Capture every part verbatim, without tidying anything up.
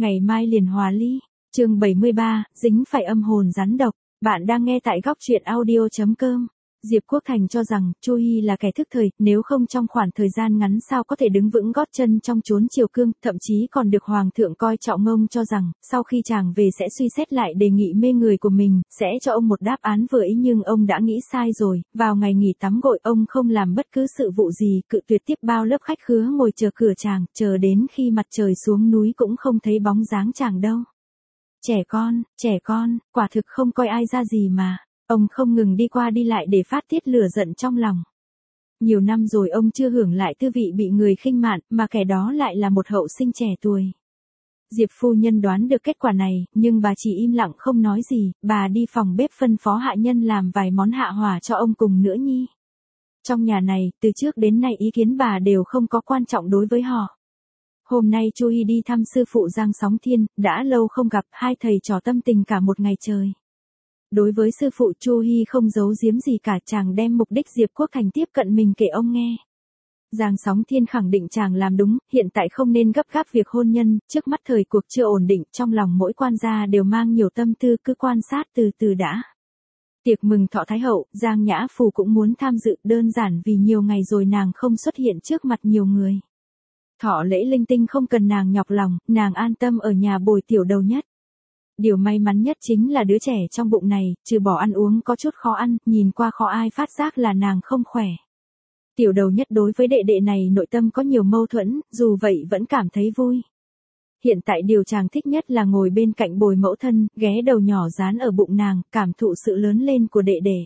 Ngày mai liền hòa ly. Chương bảy mươi ba, dính phải âm hồn rắn độc. Bạn đang nghe tại góc truyện audio chấm com. Diệp Quốc Thành cho rằng Chu Hi là kẻ thức thời, nếu không trong khoảng thời gian ngắn sao có thể đứng vững gót chân trong chốn triều cương, thậm chí còn được hoàng thượng coi trọng. Ông cho rằng sau khi chàng về sẽ suy xét lại đề nghị mê người của mình, sẽ cho ông một đáp án vừa ý, nhưng ông đã nghĩ sai rồi. Vào ngày nghỉ tắm gội, ông không làm bất cứ sự vụ gì, cự tuyệt tiếp bao lớp khách khứa ngồi chờ cửa chàng, chờ đến khi mặt trời xuống núi cũng không thấy bóng dáng chàng đâu. Trẻ con, trẻ con, quả thực không coi ai ra gì mà. Ông không ngừng đi qua đi lại để phát tiết lửa giận trong lòng. Nhiều năm rồi ông chưa hưởng lại tư vị bị người khinh mạn, mà kẻ đó lại là một hậu sinh trẻ tuổi. Diệp phu nhân đoán được kết quả này, nhưng bà chỉ im lặng không nói gì. Bà đi phòng bếp phân phó hạ nhân làm vài món hạ hỏa cho ông cùng nữa nhi. Trong nhà này, từ trước đến nay ý kiến bà đều không có quan trọng đối với họ. Hôm nay Chu Hi đi thăm sư phụ Giang Sóng Thiên, đã lâu không gặp, hai thầy trò tâm tình cả một ngày trời. Đối với sư phụ, Chu Hi không giấu giếm gì cả, chàng đem mục đích Diệp Quốc Thành tiếp cận mình kể ông nghe. Giang Sóng Thiên khẳng định chàng làm đúng, hiện tại không nên gấp gáp việc hôn nhân, trước mắt thời cuộc chưa ổn định, trong lòng mỗi quan gia đều mang nhiều tâm tư, cứ quan sát từ từ đã. Tiệc mừng thọ Thái hậu, Giang Nhã Phù cũng muốn tham dự, đơn giản vì nhiều ngày rồi nàng không xuất hiện trước mặt nhiều người. Thọ lễ linh tinh không cần nàng nhọc lòng, nàng an tâm ở nhà bồi tiểu đầu nhất. Điều may mắn nhất chính là đứa trẻ trong bụng này, trừ bỏ ăn uống có chút khó ăn, nhìn qua khó ai phát giác là nàng không khỏe. Tiểu đầu nhất đối với đệ đệ này nội tâm có nhiều mâu thuẫn, dù vậy vẫn cảm thấy vui. Hiện tại điều chàng thích nhất là ngồi bên cạnh bồi mẫu thân, ghé đầu nhỏ dán ở bụng nàng, cảm thụ sự lớn lên của đệ đệ.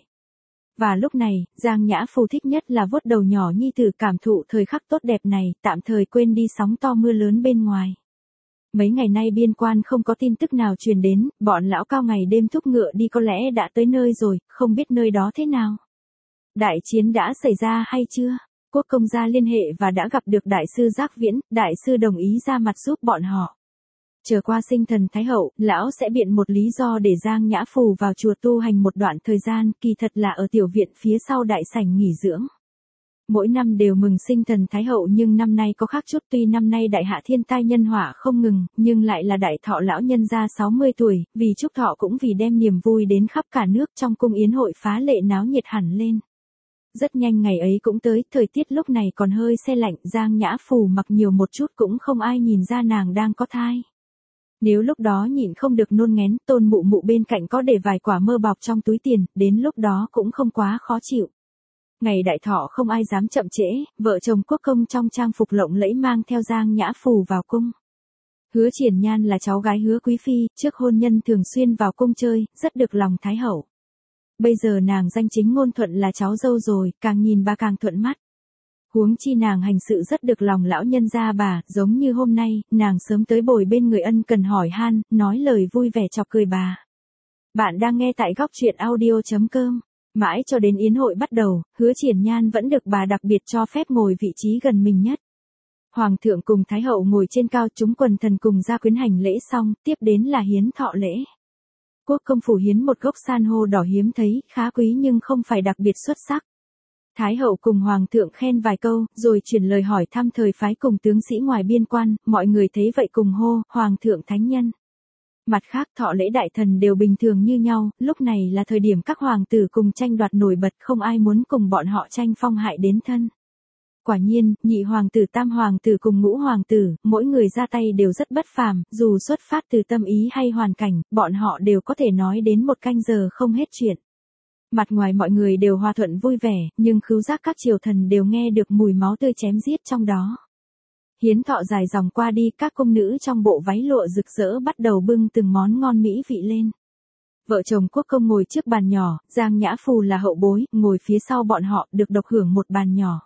Và lúc này, Giang Nhã Phù thích nhất là vuốt đầu nhỏ nhi tử, cảm thụ thời khắc tốt đẹp này, tạm thời quên đi sóng to mưa lớn bên ngoài. Mấy ngày nay biên quan không có tin tức nào truyền đến, bọn lão cao ngày đêm thúc ngựa đi có lẽ đã tới nơi rồi, không biết nơi đó thế nào. Đại chiến đã xảy ra hay chưa? Quốc công gia liên hệ và đã gặp được đại sư Giác Viễn, đại sư đồng ý ra mặt giúp bọn họ. Chờ qua sinh thần Thái hậu, lão sẽ biện một lý do để Giang Nhã Phù vào chùa tu hành một đoạn thời gian, kỳ thật là ở tiểu viện phía sau đại sảnh nghỉ dưỡng. Mỗi năm đều mừng sinh thần Thái hậu nhưng năm nay có khác chút, tuy năm nay đại hạ thiên tai nhân họa không ngừng, nhưng lại là đại thọ lão nhân gia sáu mươi tuổi, vì chúc thọ cũng vì đem niềm vui đến khắp cả nước, trong cung yến hội phá lệ náo nhiệt hẳn lên. Rất nhanh ngày ấy cũng tới, thời tiết lúc này còn hơi se lạnh, Giang Nhã Phù mặc nhiều một chút cũng không ai nhìn ra nàng đang có thai. Nếu lúc đó nhịn không được nôn nghén, Tôn mụ mụ bên cạnh có để vài quả mơ bọc trong túi tiền, đến lúc đó cũng không quá khó chịu. Ngày đại thọ không ai dám chậm trễ, vợ chồng quốc công trong trang phục lộng lẫy mang theo Giang Nhã Phù vào cung. Hứa Triển Nhan là cháu gái Hứa Quý Phi, trước hôn nhân thường xuyên vào cung chơi, rất được lòng Thái hậu. Bây giờ nàng danh chính ngôn thuận là cháu dâu rồi, càng nhìn bà càng thuận mắt. Huống chi nàng hành sự rất được lòng lão nhân gia bà, giống như hôm nay, nàng sớm tới bồi bên người ân cần hỏi han, nói lời vui vẻ chọc cười bà. Bạn đang nghe tại góc truyện audio chấm com. Mãi cho đến yến hội bắt đầu, Hứa Triển Nhan vẫn được bà đặc biệt cho phép ngồi vị trí gần mình nhất. Hoàng thượng cùng Thái hậu ngồi trên cao, chúng quần thần cùng gia quyến hành lễ xong, tiếp đến là hiến thọ lễ. Quốc công phủ hiến một gốc san hô đỏ hiếm thấy, khá quý nhưng không phải đặc biệt xuất sắc. Thái hậu cùng hoàng thượng khen vài câu, rồi chuyển lời hỏi thăm thời phái cùng tướng sĩ ngoài biên quan, mọi người thấy vậy cùng hô, hoàng thượng thánh nhân. Mặt khác thọ lễ đại thần đều bình thường như nhau, lúc này là thời điểm các hoàng tử cùng tranh đoạt nổi bật, không ai muốn cùng bọn họ tranh phong hại đến thân. Quả nhiên, nhị hoàng tử tam hoàng tử cùng ngũ hoàng tử, mỗi người ra tay đều rất bất phàm, dù xuất phát từ tâm ý hay hoàn cảnh, bọn họ đều có thể nói đến một canh giờ không hết chuyện. Mặt ngoài mọi người đều hòa thuận vui vẻ, nhưng khứu giác các triều thần đều nghe được mùi máu tươi chém giết trong đó. Hiến thọ dài dòng qua đi, các cung nữ trong bộ váy lụa rực rỡ bắt đầu bưng từng món ngon mỹ vị lên. Vợ chồng quốc công ngồi trước bàn nhỏ, Giang Nhã Phù là hậu bối, ngồi phía sau bọn họ, được độc hưởng một bàn nhỏ.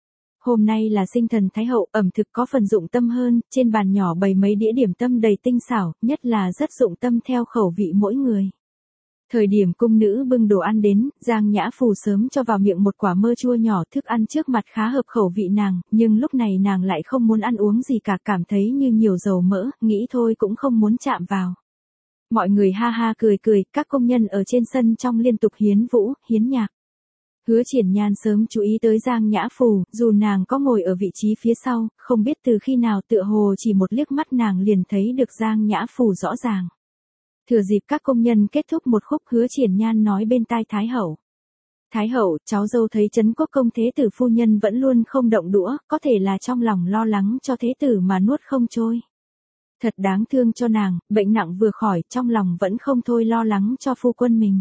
Hôm nay là sinh thần Thái hậu, ẩm thực có phần dụng tâm hơn, trên bàn nhỏ bày mấy đĩa điểm tâm đầy tinh xảo, nhất là rất dụng tâm theo khẩu vị mỗi người. Thời điểm cung nữ bưng đồ ăn đến, Giang Nhã Phù sớm cho vào miệng một quả mơ chua nhỏ, thức ăn trước mặt khá hợp khẩu vị nàng, nhưng lúc này nàng lại không muốn ăn uống gì cả, cảm thấy như nhiều dầu mỡ, nghĩ thôi cũng không muốn chạm vào. Mọi người ha ha cười cười, các công nhân ở trên sân trong liên tục hiến vũ, hiến nhạc. Hứa Triển Nhan sớm chú ý tới Giang Nhã Phù, dù nàng có ngồi ở vị trí phía sau, không biết từ khi nào tựa hồ chỉ một liếc mắt nàng liền thấy được Giang Nhã Phù rõ ràng. Thừa dịp các công nhân kết thúc một khúc, Hứa Triển Nhan nói bên tai Thái hậu. Thái hậu, cháu dâu thấy Trấn Quốc công thế tử phu nhân vẫn luôn không động đũa, có thể là trong lòng lo lắng cho thế tử mà nuốt không trôi. Thật đáng thương cho nàng, bệnh nặng vừa khỏi, trong lòng vẫn không thôi lo lắng cho phu quân mình.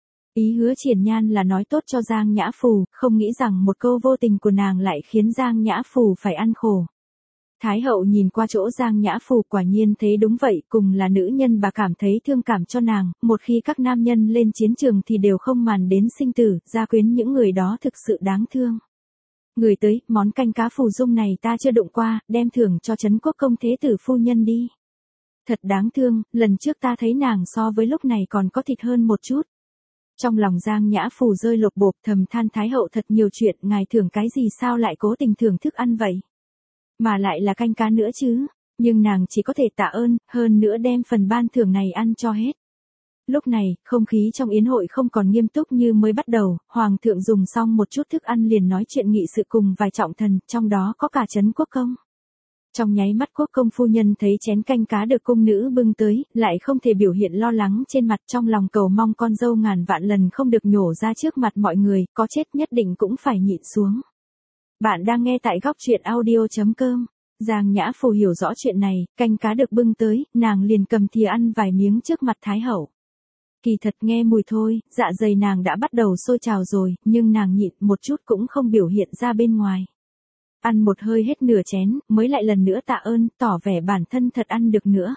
Ý Hứa Triển Nhan là nói tốt cho Giang Nhã Phù, không nghĩ rằng một câu vô tình của nàng lại khiến Giang Nhã Phù phải ăn khổ. Thái hậu nhìn qua chỗ Giang Nhã Phù, quả nhiên thấy đúng vậy, cùng là nữ nhân bà cảm thấy thương cảm cho nàng, một khi các nam nhân lên chiến trường thì đều không màng đến sinh tử, gia quyến những người đó thực sự đáng thương. Người tới, món canh cá phù dung này ta chưa đụng qua, đem thưởng cho Trấn Quốc công thế tử phu nhân đi. Thật đáng thương, lần trước ta thấy nàng so với lúc này còn có thịt hơn một chút. Trong lòng Giang Nhã Phù rơi lột bột, thầm than Thái hậu thật nhiều chuyện, ngài thưởng cái gì sao lại cố tình thưởng thức ăn vậy? Mà lại là canh cá nữa chứ, nhưng nàng chỉ có thể tạ ơn, hơn nữa đem phần ban thưởng này ăn cho hết. Lúc này, không khí trong yến hội không còn nghiêm túc như mới bắt đầu, hoàng thượng dùng xong một chút thức ăn liền nói chuyện nghị sự cùng vài trọng thần, trong đó có cả Trấn Quốc công. Trong nháy mắt Quốc công phu nhân thấy chén canh cá được cung nữ bưng tới, lại không thể biểu hiện lo lắng trên mặt, trong lòng cầu mong con dâu ngàn vạn lần không được nhổ ra trước mặt mọi người, có chết nhất định cũng phải nhịn xuống. Bạn đang nghe tại góc truyện audio chấm com. Giang Nhã Phù hiểu rõ chuyện này, canh cá được bưng tới, nàng liền cầm thìa ăn vài miếng trước mặt Thái hậu. Kỳ thật nghe mùi thôi, dạ dày nàng đã bắt đầu sôi trào rồi, nhưng nàng nhịn một chút cũng không biểu hiện ra bên ngoài. Ăn một hơi hết nửa chén, mới lại lần nữa tạ ơn, tỏ vẻ bản thân thật ăn được nữa.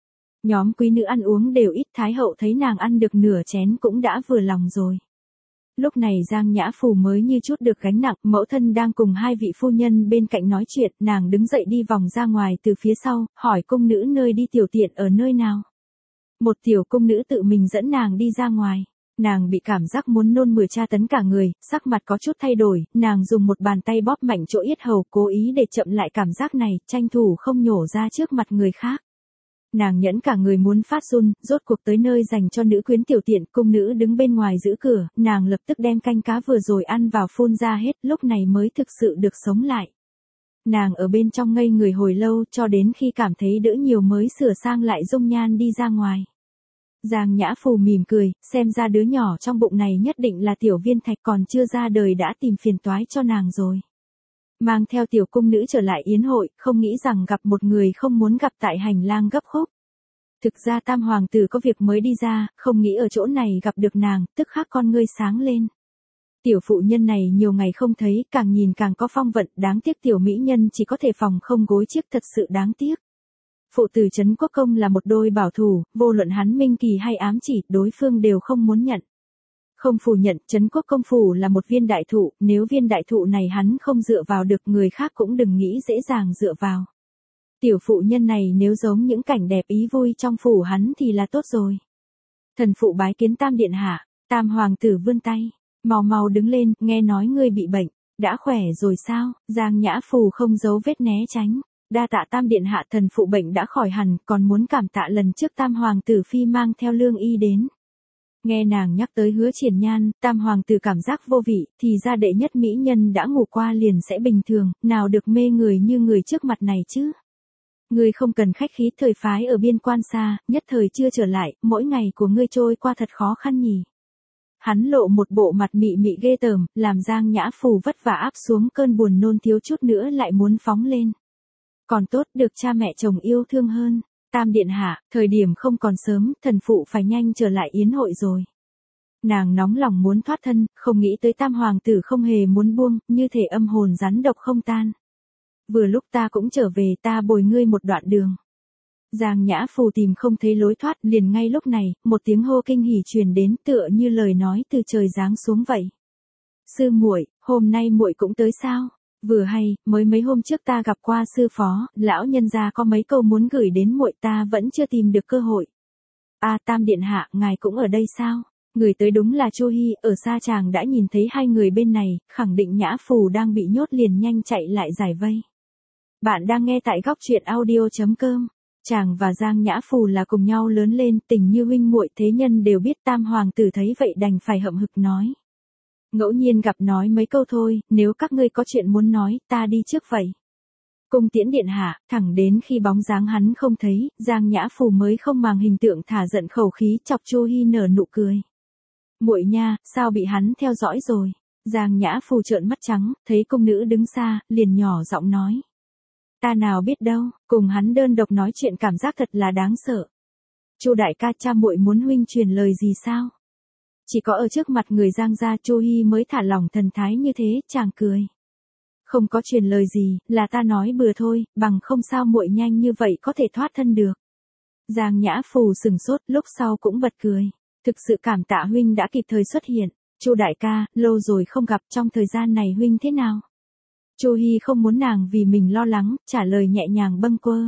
Nhóm quý nữ ăn uống đều ít, Thái hậu thấy nàng ăn được nửa chén cũng đã vừa lòng rồi. Lúc này Giang Nhã Phù mới như chút được gánh nặng, mẫu thân đang cùng hai vị phu nhân bên cạnh nói chuyện, nàng đứng dậy đi vòng ra ngoài từ phía sau, hỏi cung nữ nơi đi tiểu tiện ở nơi nào. Một tiểu cung nữ tự mình dẫn nàng đi ra ngoài. Nàng bị cảm giác muốn nôn mửa tra tấn cả người, sắc mặt có chút thay đổi, nàng dùng một bàn tay bóp mạnh chỗ yết hầu, cố ý để chậm lại cảm giác này, tranh thủ không nhổ ra trước mặt người khác. Nàng nhẫn cả người muốn phát run, rốt cuộc tới nơi dành cho nữ quyến tiểu tiện, cung nữ đứng bên ngoài giữ cửa, nàng lập tức đem canh cá vừa rồi ăn vào phun ra hết, lúc này mới thực sự được sống lại. Nàng ở bên trong ngây người hồi lâu, cho đến khi cảm thấy đỡ nhiều mới sửa sang lại dung nhan đi ra ngoài. Giang Nhã Phù mỉm cười, xem ra đứa nhỏ trong bụng này nhất định là tiểu viên thạch, còn chưa ra đời đã tìm phiền toái cho nàng rồi. Mang theo tiểu cung nữ trở lại yến hội, không nghĩ rằng gặp một người không muốn gặp tại hành lang gấp khúc. Thực ra tam hoàng tử có việc mới đi ra, không nghĩ ở chỗ này gặp được nàng, tức khắc con ngươi sáng lên. Tiểu phụ nhân này nhiều ngày không thấy, càng nhìn càng có phong vận, đáng tiếc tiểu mỹ nhân chỉ có thể phòng không gối chiếc, thật sự đáng tiếc. Phụ tử Trấn Quốc công là một đôi bảo thủ, vô luận hắn minh kỳ hay ám chỉ, đối phương đều không muốn nhận. Không phủ nhận, Trấn Quốc công phủ là một viên đại thụ, nếu viên đại thụ này hắn không dựa vào được, người khác cũng đừng nghĩ dễ dàng dựa vào. Tiểu phụ nhân này nếu giống những cảnh đẹp ý vui trong phủ hắn thì là tốt rồi. Thần phụ bái kiến tam điện hạ, tam hoàng tử vươn tay, mau mau đứng lên, nghe nói ngươi bị bệnh, đã khỏe rồi sao? Giang Nhã Phù không giấu vết né tránh. Đa tạ tam điện hạ, thần phụ bệnh đã khỏi hẳn, còn muốn cảm tạ lần trước tam hoàng tử phi mang theo lương y đến. Nghe nàng nhắc tới Hứa Triển Nhan, tam hoàng tử cảm giác vô vị, thì ra đệ nhất mỹ nhân đã ngủ qua liền sẽ bình thường, nào được mê người như người trước mặt này chứ. Ngươi không cần khách khí, thời phái ở biên quan xa, nhất thời chưa trở lại, mỗi ngày của ngươi trôi qua thật khó khăn nhỉ. Hắn lộ một bộ mặt mị mị ghê tởm, làm Giang Nhã Phù vất vả áp xuống cơn buồn nôn, thiếu chút nữa lại muốn phóng lên. Còn tốt được cha mẹ chồng yêu thương hơn. Tam điện hạ, thời điểm không còn sớm, thần phụ phải nhanh trở lại yến hội rồi. Nàng nóng lòng muốn thoát thân, không nghĩ tới tam hoàng tử không hề muốn buông, như thể âm hồn rắn độc không tan. Vừa lúc ta cũng trở về, ta bồi ngươi một đoạn đường. Giang Nhã Phù tìm không thấy lối thoát, liền ngay lúc này, một tiếng hô kinh hỉ truyền đến, tựa như lời nói từ trời giáng xuống vậy. Sư muội, hôm nay muội cũng tới sao? Vừa hay, mới mấy hôm trước ta gặp qua sư phó, lão nhân gia có mấy câu muốn gửi đến muội, ta vẫn chưa tìm được cơ hội. A à, tam điện hạ, ngài cũng ở đây sao? Người tới đúng là Chu Hi, ở xa chàng đã nhìn thấy hai người bên này, khẳng định Nhã Phù đang bị nhốt liền nhanh chạy lại giải vây. Bạn đang nghe tại góc truyện audio chấm com. Chàng và Giang Nhã Phù là cùng nhau lớn lên, tình như huynh muội, thế nhân đều biết, tam hoàng tử thấy vậy đành phải hậm hực nói. Ngẫu nhiên gặp nói mấy câu thôi, nếu các ngươi có chuyện muốn nói, ta đi trước vậy. Cung tiễn điện hạ, thẳng đến khi bóng dáng hắn không thấy, Giang Nhã Phù mới không màng hình tượng thả giận khẩu khí chọc Chu Hi nở nụ cười. Muội nha, sao bị hắn theo dõi rồi? Giang Nhã Phù trợn mắt trắng, thấy cung nữ đứng xa, liền nhỏ giọng nói. Ta nào biết đâu, cùng hắn đơn độc nói chuyện cảm giác thật là đáng sợ. Chu đại ca, cha muội muốn huynh truyền lời gì sao? Chỉ có ở trước mặt người Giang gia Chu Hi mới thả lỏng thần thái như thế, chàng cười. Không có truyền lời gì, là ta nói bừa thôi, bằng không sao muội nhanh như vậy có thể thoát thân được. Giang Nhã Phù sừng sốt, lúc sau cũng bật cười. Thực sự cảm tạ huynh đã kịp thời xuất hiện. Chu đại ca, lâu rồi không gặp, trong thời gian này huynh thế nào? Chu Hi không muốn nàng vì mình lo lắng, trả lời nhẹ nhàng bâng quơ.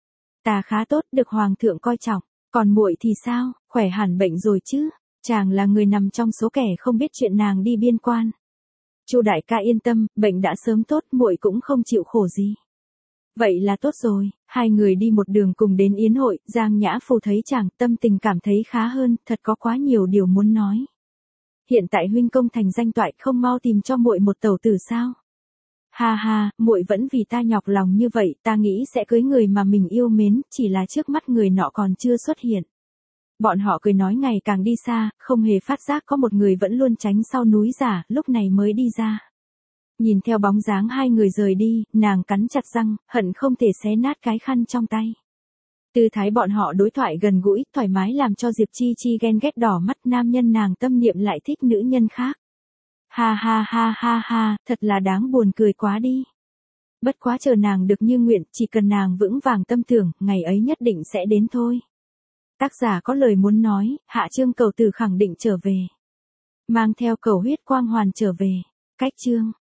Ta khá tốt, được hoàng thượng coi trọng, còn muội thì sao, khỏe hẳn bệnh rồi chứ? Chàng là người nằm trong số kẻ không biết chuyện nàng đi biên quan. Chu đại ca yên tâm, bệnh đã sớm tốt, muội cũng không chịu khổ gì. Vậy là tốt rồi, hai người đi một đường cùng đến yến hội, Giang Nhã Phù thấy chàng, tâm tình cảm thấy khá hơn, thật có quá nhiều điều muốn nói. Hiện tại huynh công thành danh toại, không mau tìm cho muội một tẩu tử sao? Ha ha, muội vẫn vì ta nhọc lòng như vậy, ta nghĩ sẽ cưới người mà mình yêu mến, chỉ là trước mắt người nọ còn chưa xuất hiện. Bọn họ cười nói ngày càng đi xa, không hề phát giác có một người vẫn luôn tránh sau núi giả, lúc này mới đi ra. Nhìn theo bóng dáng hai người rời đi, nàng cắn chặt răng, hận không thể xé nát cái khăn trong tay. Tư thái bọn họ đối thoại gần gũi, thoải mái làm cho Diệp Chi Chi ghen ghét đỏ mắt, nam nhân nàng tâm niệm lại thích nữ nhân khác. Ha ha ha ha ha, thật là đáng buồn cười quá đi. Bất quá chờ nàng được như nguyện, chỉ cần nàng vững vàng tâm tưởng, ngày ấy nhất định sẽ đến thôi. Tác giả có lời muốn nói, Hạ Chương cầu từ khẳng định trở về. Mang theo cầu huyết quang hoàn trở về. Cách chương.